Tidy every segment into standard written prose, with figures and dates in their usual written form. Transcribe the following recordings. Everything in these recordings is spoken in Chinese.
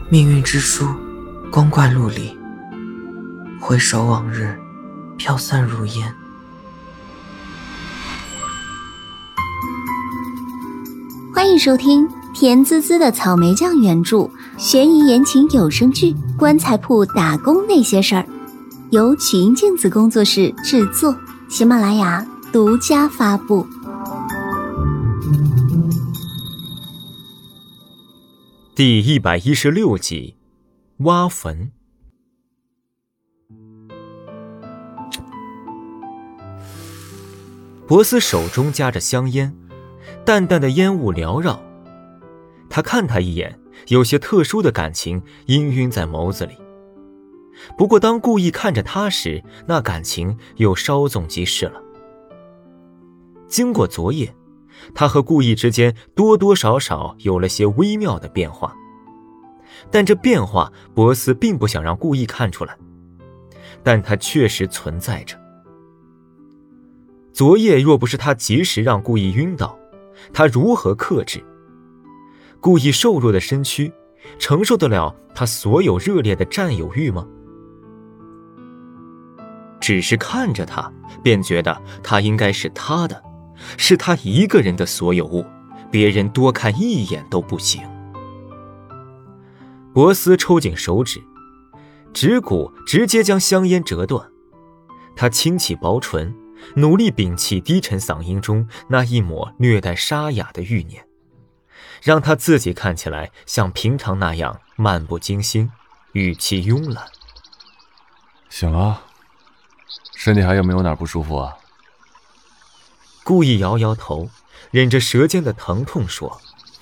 命运之书，光怪陆离。回首往日，飘散如烟。 欢迎收听甜滋滋的草莓酱原著悬疑言情有声剧《棺材铺打工那些事儿》，由曲音镜子工作室制作，喜马拉雅独家发布。 第116集，挖坟。博斯手中夹着香烟，淡淡的烟雾缭绕。他看他一眼，有些特殊的感情氤氲在眸子里。不过当顾意看着他时，那感情又稍纵即逝了。经过昨夜，他和顾意之间多多少少有了些微妙的变化，但这变化博斯并不想让顾意看出来，但它确实存在着。昨夜若不是他及时让顾意晕倒，他如何克制？顾意瘦弱的身躯承受得了他所有热烈的占有欲吗？只是看着他，便觉得他应该是他的，是他一个人的所有物，别人多看一眼都不行。博斯抽紧手指，指骨直接将香烟折断。他轻启薄唇，努力摒弃低沉嗓音中那一抹略带沙哑的欲念，让他自己看起来像平常那样漫不经心，语气慵懒。 醒了？身体还有没有哪不舒服啊？ 故意摇摇头，忍着舌尖的疼痛说：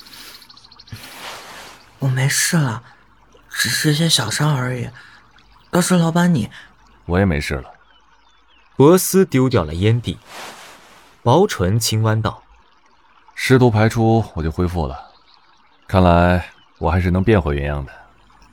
我没事了，只是些小伤而已。倒是老板你…… 我也没事了。 博斯丢掉了烟蒂，薄唇轻弯道： 湿毒排出，我就恢复了。看来我还是能变回原样的。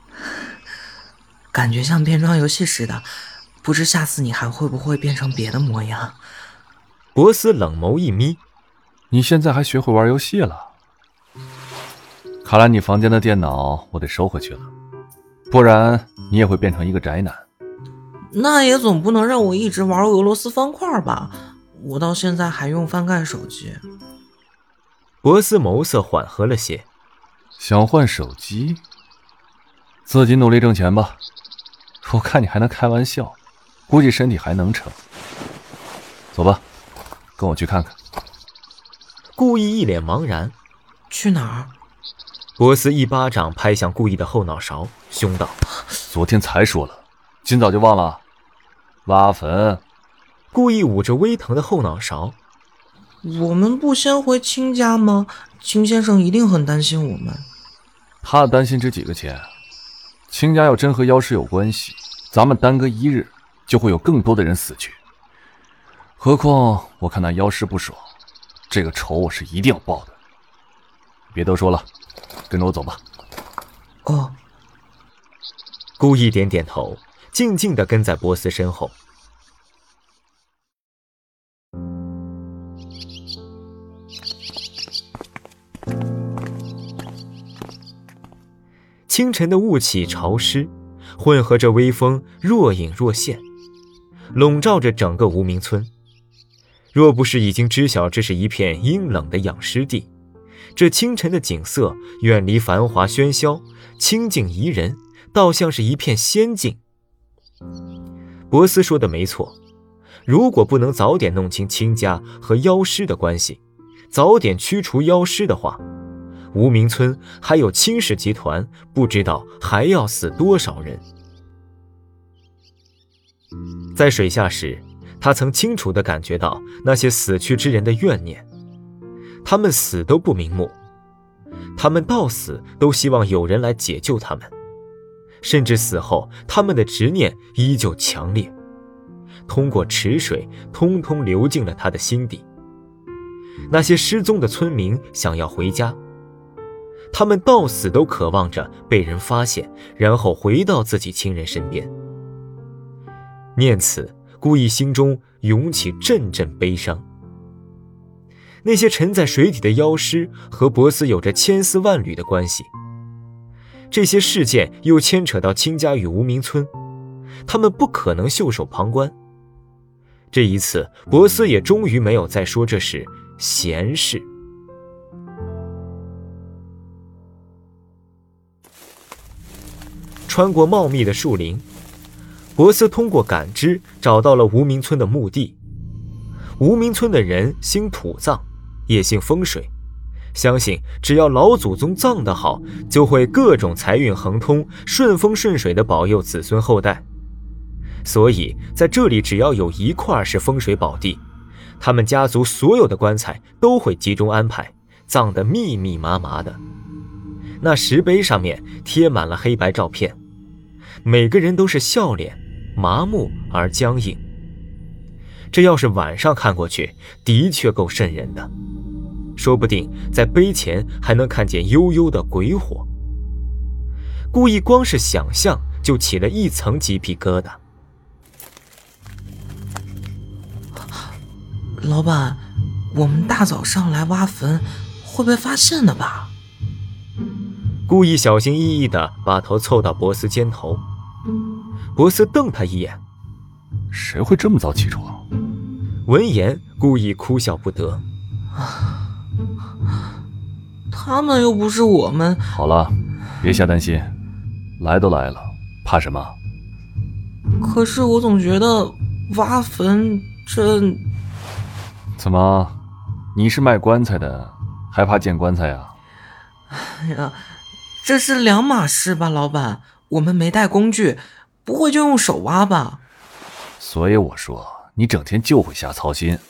感觉像变装游戏似的，不知下次你还会不会变成别的模样。 博斯冷眸一眯： 你现在还学会玩游戏了？看来你房间的电脑我得收回去了，不然你也会变成一个宅男。 那也总不能让我一直玩俄罗斯方块吧，我到现在还用翻盖手机。 博斯眸色缓和了些： 想换手机？自己努力挣钱吧，我看你还能开玩笑，估计身体还能撑。走吧，跟我去看看。 顾意一脸茫然： 去哪儿？ 博斯一巴掌拍向顾意的后脑勺，凶道： 昨天才说了，今早就忘了？挖坟。 顾意捂着微疼的后脑勺： 我们不先回亲家吗？亲先生一定很担心我们。 他担心这几个钱，亲家要真和妖师有关系，咱们耽搁一日就会有更多的人死去。何况我看那妖师不爽，这个仇我是一定要报的。别多说了，跟着我走吧。 哦。 顾意点点头，静静地跟在博斯身后。清晨的雾气潮湿，混合着微风若隐若现，笼罩着整个无名村。若不是已经知晓这是一片阴冷的养尸地，这清晨的景色远离繁华喧嚣，清静宜人，倒像是一片仙境。博斯说的没错，如果不能早点弄清亲家和妖师的关系，早点驱除妖师的话，无名村还有青氏集团不知道还要死多少人。在水下时，他曾清楚地感觉到那些死去之人的怨念，他们死都不瞑目，他们到死都希望有人来解救他们，甚至死后他们的执念依旧强烈，通过池水通通流进了他的心底。那些失踪的村民想要回家，他们到死都渴望着被人发现，然后回到自己亲人身边。念此，顾意心中涌起阵阵悲伤。那些沉在水底的妖师和博斯有着千丝万缕的关系， 这些事件又牵扯到亲家与无名村，他们不可能袖手旁观。这一次，博斯也终于没有再说这是闲事。穿过茂密的树林，博斯通过感知找到了无名村的墓地。无名村的人信土葬，也信风水，相信只要老祖宗葬得好，就会各种财运亨通，顺风顺水地保佑子孙后代。所以在这里只要有一块是风水宝地，他们家族所有的棺材都会集中安排，葬得密密麻麻的。那石碑上面贴满了黑白照片，每个人都是笑脸，麻木而僵硬。这要是晚上看过去，的确够瘆人的，说不定在碑前还能看见幽幽的鬼火。顾意光是想象就起了一层鸡皮疙瘩。 老板，我们大早上来挖坟会被发现的吧？ 顾意小心翼翼地把头凑到博斯肩头。博斯瞪他一眼， 谁会这么早起床？ 闻言，顾意哭笑不得。 他们又不是我们。 好了，别瞎担心，来都来了，怕什么？ 可是我总觉得挖坟这…… 怎么，你是卖棺材的，还怕见棺材呀？ 哎呀，这是两码事吧，老板？我们没带工具，不会就用手挖吧？ 所以我说，你整天就会瞎操心。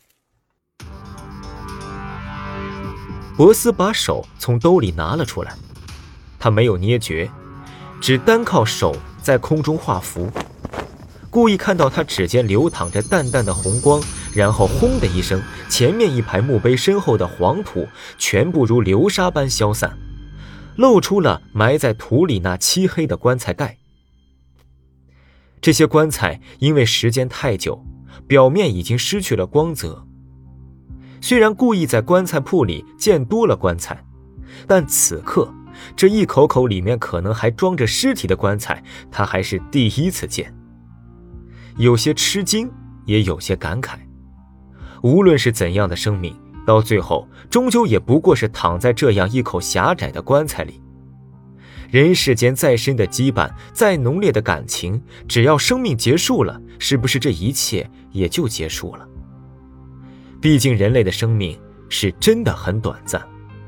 博斯把手从兜里拿了出来，他没有捏诀，只单靠手在空中画符。故意看到他指尖流淌着淡淡的红光，然后轰的一声，前面一排墓碑身后的黄土全部如流沙般消散，露出了埋在土里那漆黑的棺材盖。这些棺材因为时间太久，表面已经失去了光泽。虽然故意在棺材铺里见多了棺材，但此刻这一口口里面可能还装着尸体的棺材，他还是第一次见。有些吃惊，也有些感慨。无论是怎样的生命，到最后终究也不过是躺在这样一口狭窄的棺材里。人世间再深的羁绊，再浓烈的感情，只要生命结束了，是不是这一切也就结束了？毕竟人类的生命是真的很短暂。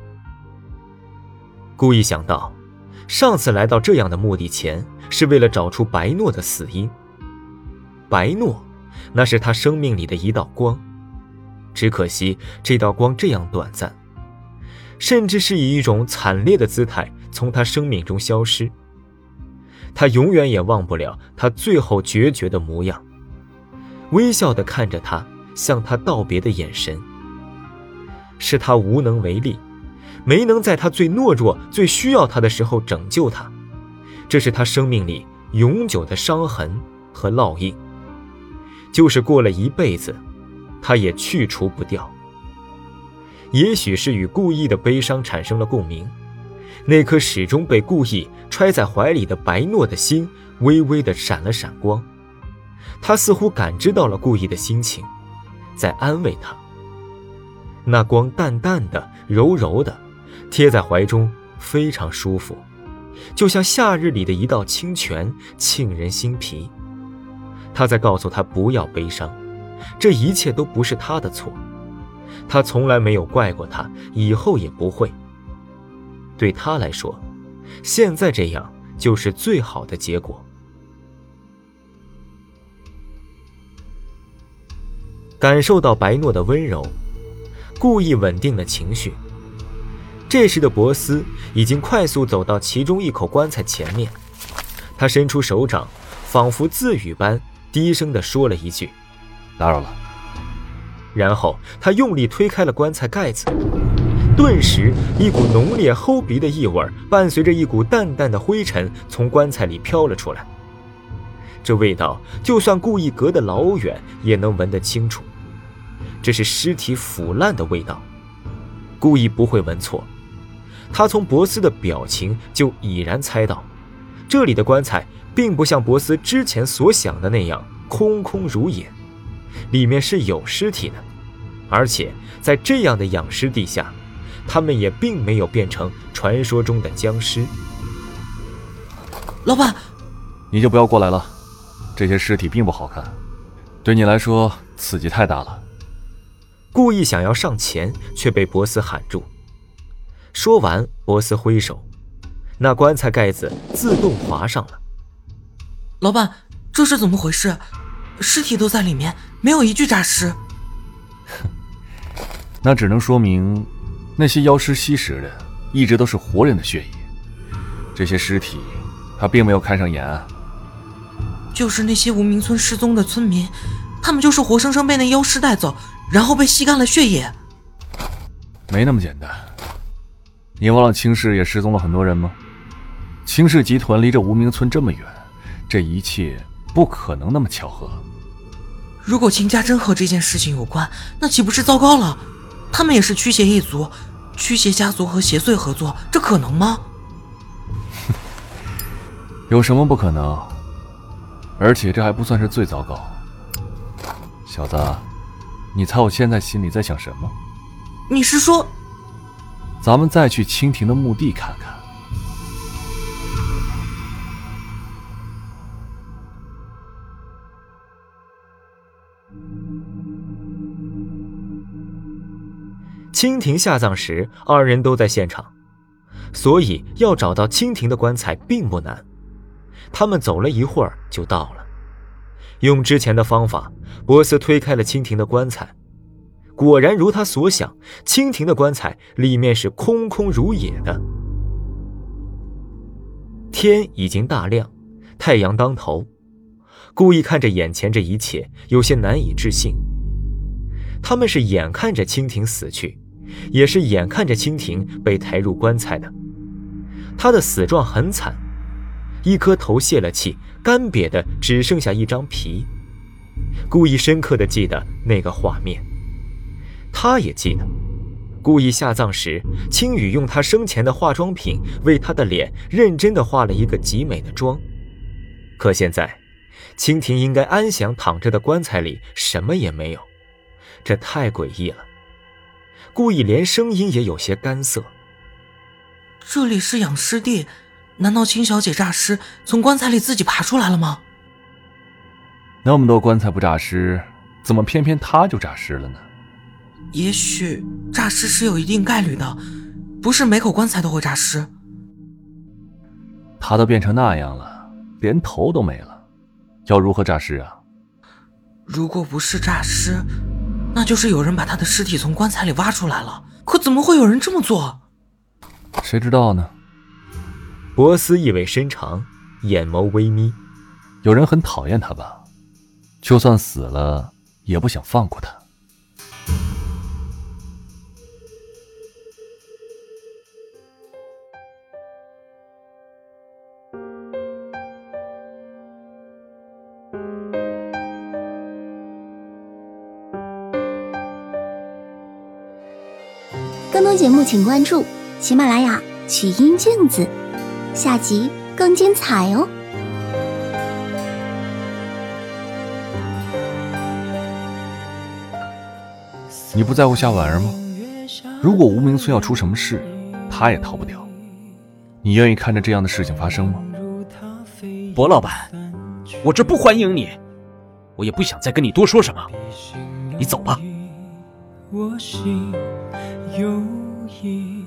故意想到，上次来到这样的墓地前，是为了找出白诺的死因。白诺，那是他生命里的一道光，只可惜这道光这样短暂，甚至是以一种惨烈的姿态从他生命中消失。他永远也忘不了他最后决绝的模样，微笑地看着他，向他道别的眼神。是他无能为力，没能在他最懦弱、最需要他的时候拯救他，这是他生命里永久的伤痕和烙印。就是过了一辈子，他也去除不掉。也许是与顾意的悲伤产生了共鸣，那颗始终被顾意揣在怀里的白诺的心微微地闪了闪光。他似乎感知到了顾意的心情，在安慰他。那光淡淡的、柔柔的，贴在怀中非常舒服，就像夏日里的一道清泉，沁人心脾。他在告诉他不要悲伤，这一切都不是他的错，他从来没有怪过他，以后也不会。对他来说，现在这样就是最好的结果。感受到白诺的温柔，故意稳定了情绪。这时的博斯已经快速走到其中一口棺材前面，他伸出手掌，仿佛自语般低声地说了一句：“ 打扰了。” 然后他用力推开了棺材盖子，顿时一股浓烈齁鼻的异味伴随着一股淡淡的灰尘从棺材里飘了出来。这味道就算故意隔得老远也能闻得清楚，这是尸体腐烂的味道。故意不会闻错， 他从博斯的表情就已然猜到，这里的棺材并不像博斯之前所想的那样空空如也，里面是有尸体的，而且在这样的养尸地下，他们也并没有变成传说中的僵尸。 老板， 你就不要过来了，这些尸体并不好看，对你来说刺激太大了。 故意想要上前，却被博斯喊住。说完，博斯挥手，那棺材盖子自动滑上了。 老板，这是怎么回事？尸体都在里面，没有一具诈尸。 那只能说明那些妖尸吸食的一直都是活人的血液，这些尸体他并没有看上眼啊。 就是那些无名村失踪的村民，他们就是活生生被那妖尸带走，然后被吸干了血液。 没那么简单，你忘了青氏也失踪了很多人吗？青氏集团离这无名村这么远，这一切不可能那么巧合。 如果秦家真和这件事情有关，那岂不是糟糕了？他们也是驱邪一族，驱邪家族和邪祟合作，这可能吗？ 有什么不可能？而且这还不算是最糟糕。小子，你猜我现在心里在想什么？ 你是说…… 咱们再去蜻蜓的墓地看看。 蜻蜓下葬时，二人都在现场，所以要找到蜻蜓的棺材并不难。他们走了一会儿就到了，用之前的方法，博斯推开了蜻蜓的棺材，果然如他所想，蜻蜓的棺材里面是空空如也的。天已经大亮，太阳当头，故意看着眼前这一切，有些难以置信。他们是眼看着蜻蜓死去，也是眼看着蜻蜓被抬入棺材的。他的死状很惨，一颗头泄了气，干瘪的只剩下一张皮。故意深刻地记得那个画面，他也记得，故意下葬时，青羽用他生前的化妆品为他的脸认真地化了一个极美的妆。可现在，蜻蜓应该安详躺着的棺材里什么也没有，这太诡异了。故意连声音也有些干涩。 这里是养尸地，难道青小姐诈尸从棺材里自己爬出来了吗？ 那么多棺材不诈尸，怎么偏偏他就诈尸了呢？ 也许诈尸是有一定概率的，不是每口棺材都会诈尸。 他都变成那样了，连头都没了，要如何诈尸啊？ 如果不是诈尸，那就是有人把他的尸体从棺材里挖出来了。可怎么会有人这么做？ 谁知道呢？ 博斯意味深长，眼眸微眯。 有人很讨厌他吧？就算死了，也不想放过他。 更多节目请关注喜马拉雅曲音镜子，下集更精彩哦。 你不在乎夏婉儿吗？如果无名村要出什么事，他也逃不掉。你愿意看着这样的事情发生吗？ 博老板，我这不欢迎你，我也不想再跟你多说什么，你走吧。 我心有意